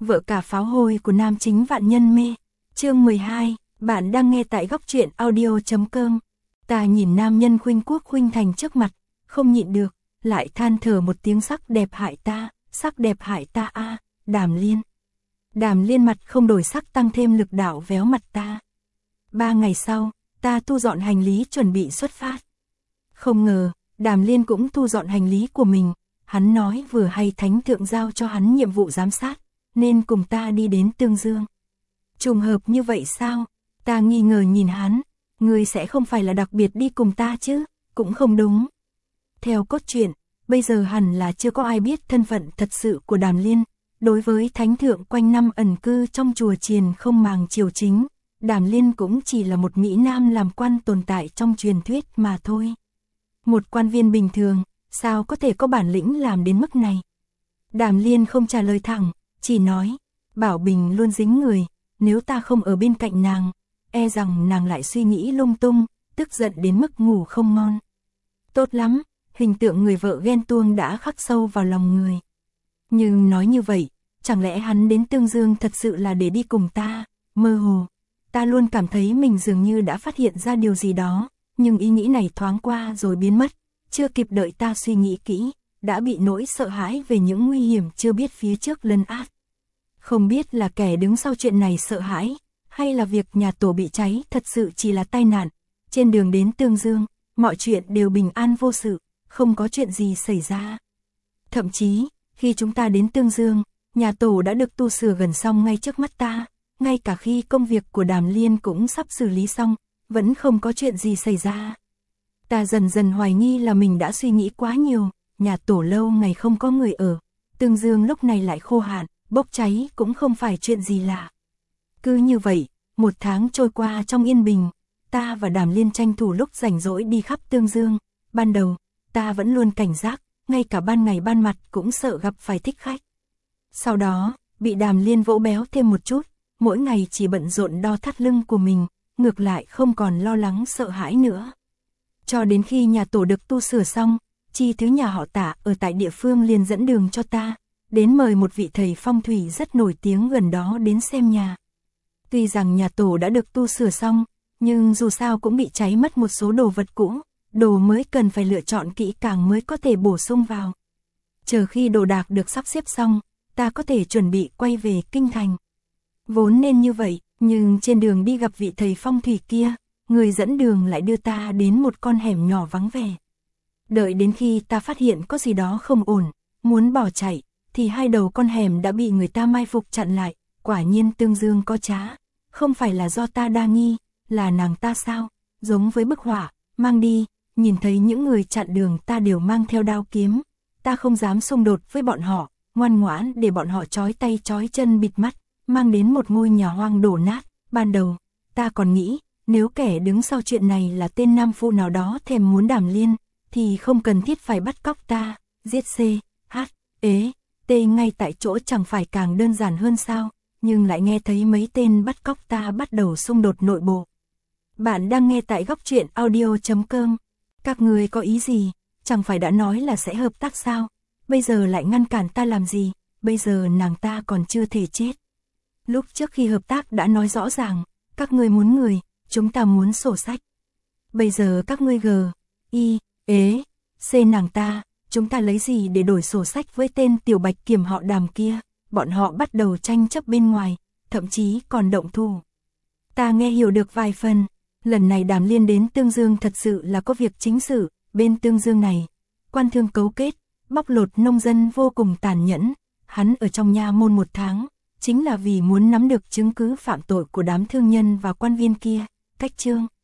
vợ cả pháo hôi của nam chính vạn nhân mê. Chương 12, bạn đang nghe tại góc truyện audio.com. Ta nhìn nam nhân khuynh quốc khuynh thành trước mặt, không nhịn được, lại than thở một tiếng sắc đẹp hại ta a, Đàm Liên. Đàm Liên mặt không đổi sắc tăng thêm lực đạo véo mặt ta. 3 ngày sau, ta thu dọn hành lý chuẩn bị xuất phát. Không ngờ, Đàm Liên cũng thu dọn hành lý của mình, hắn nói vừa hay thánh thượng giao cho hắn nhiệm vụ giám sát, nên cùng ta đi đến Tương Dương. Trùng hợp như vậy sao? Ta nghi ngờ nhìn hắn, ngươi sẽ không phải là đặc biệt đi cùng ta chứ? Cũng không đúng. Theo cốt truyện, bây giờ hẳn là chưa có ai biết thân phận thật sự của Đàm Liên. Đối với thánh thượng quanh năm ẩn cư trong chùa chiền không màng triều chính, Đàm Liên cũng chỉ là một mỹ nam làm quan tồn tại trong truyền thuyết mà thôi. Một quan viên bình thường, sao có thể có bản lĩnh làm đến mức này? Đàm Liên không trả lời thẳng, chỉ nói, Bảo Bình luôn dính người, nếu ta không ở bên cạnh nàng, e rằng nàng lại suy nghĩ lung tung, tức giận đến mức ngủ không ngon. Tốt lắm, hình tượng người vợ ghen tuông đã khắc sâu vào lòng người. Nhưng nói như vậy, chẳng lẽ hắn đến Tương Dương thật sự là để đi cùng ta? Mơ hồ, ta luôn cảm thấy mình dường như đã phát hiện ra điều gì đó, nhưng ý nghĩ này thoáng qua rồi biến mất, chưa kịp đợi ta suy nghĩ kỹ, đã bị nỗi sợ hãi về những nguy hiểm chưa biết phía trước lấn át. Không biết là kẻ đứng sau chuyện này sợ hãi, hay là việc nhà tổ bị cháy thật sự chỉ là tai nạn. Trên đường đến Tương Dương, mọi chuyện đều bình an vô sự, không có chuyện gì xảy ra. Thậm chí, khi chúng ta đến Tương Dương, nhà tổ đã được tu sửa gần xong ngay trước mắt ta, ngay cả khi công việc của Đàm Liên cũng sắp xử lý xong, vẫn không có chuyện gì xảy ra. Ta dần dần hoài nghi là mình đã suy nghĩ quá nhiều, nhà tổ lâu ngày không có người ở, Tương Dương lúc này lại khô hạn, bốc cháy cũng không phải chuyện gì lạ. Cứ như vậy, 1 tháng trôi qua trong yên bình, ta và Đàm Liên tranh thủ lúc rảnh rỗi đi khắp Tương Dương. Ban đầu, ta vẫn luôn cảnh giác, ngay cả ban ngày ban mặt cũng sợ gặp phải thích khách. Sau đó, bị Đàm Liên vỗ béo thêm một chút, mỗi ngày chỉ bận rộn đo thắt lưng của mình, ngược lại không còn lo lắng sợ hãi nữa. Cho đến khi nhà tổ được tu sửa xong, Chi thứ nhà họ Tạ ở tại địa phương liền dẫn đường cho ta, đến mời một vị thầy phong thủy rất nổi tiếng gần đó đến xem nhà. Tuy rằng nhà tổ đã được tu sửa xong, nhưng dù sao cũng bị cháy mất một số đồ vật cũ, đồ mới cần phải lựa chọn kỹ càng mới có thể bổ sung vào. Chờ khi đồ đạc được sắp xếp xong, ta có thể chuẩn bị quay về kinh thành. Vốn nên như vậy, nhưng trên đường đi gặp vị thầy phong thủy kia, người dẫn đường lại đưa ta đến một con hẻm nhỏ vắng vẻ. Đợi đến khi ta phát hiện có gì đó không ổn, muốn bỏ chạy, thì hai đầu con hẻm đã bị người ta mai phục chặn lại. Quả nhiên Tương Dương có trá, không phải là do ta đa nghi, là nàng ta sao, giống với bức họa, mang đi. Nhìn thấy những người chặn đường ta đều mang theo đao kiếm, ta không dám xung đột với bọn họ, ngoan ngoãn để bọn họ trói tay trói chân bịt mắt, mang đến một ngôi nhà hoang đổ nát. Ban đầu, ta còn nghĩ, nếu kẻ đứng sau chuyện này là tên nam phụ nào đó thèm muốn Đàm Liên, thì không cần thiết phải bắt cóc ta, giết C, H, ế, T ngay tại chỗ chẳng phải càng đơn giản hơn sao, nhưng lại nghe thấy mấy tên bắt cóc ta bắt đầu xung đột nội bộ. Bạn đang nghe tại góc truyện audio.com. Các người có ý gì? Chẳng phải đã nói là sẽ hợp tác sao? Bây giờ lại ngăn cản ta làm gì? Bây giờ nàng ta còn chưa thể chết. Lúc trước khi hợp tác đã nói rõ ràng, các ngươi muốn người, chúng ta muốn sổ sách. Bây giờ các ngươi G, I, ế, C nàng ta, chúng ta lấy gì để đổi sổ sách với tên tiểu bạch kiểm họ Đàm kia? Bọn họ bắt đầu tranh chấp bên ngoài, thậm chí còn động thủ. Ta nghe hiểu được vài phần. Lần này Đàm Liên đến Tương Dương thật sự là có việc chính sự. Bên Tương Dương này, quan thương cấu kết, bóc lột nông dân vô cùng tàn nhẫn. Hắn ở trong nha môn 1 tháng, chính là vì muốn nắm được chứng cứ phạm tội của đám thương nhân và quan viên kia. Cách chương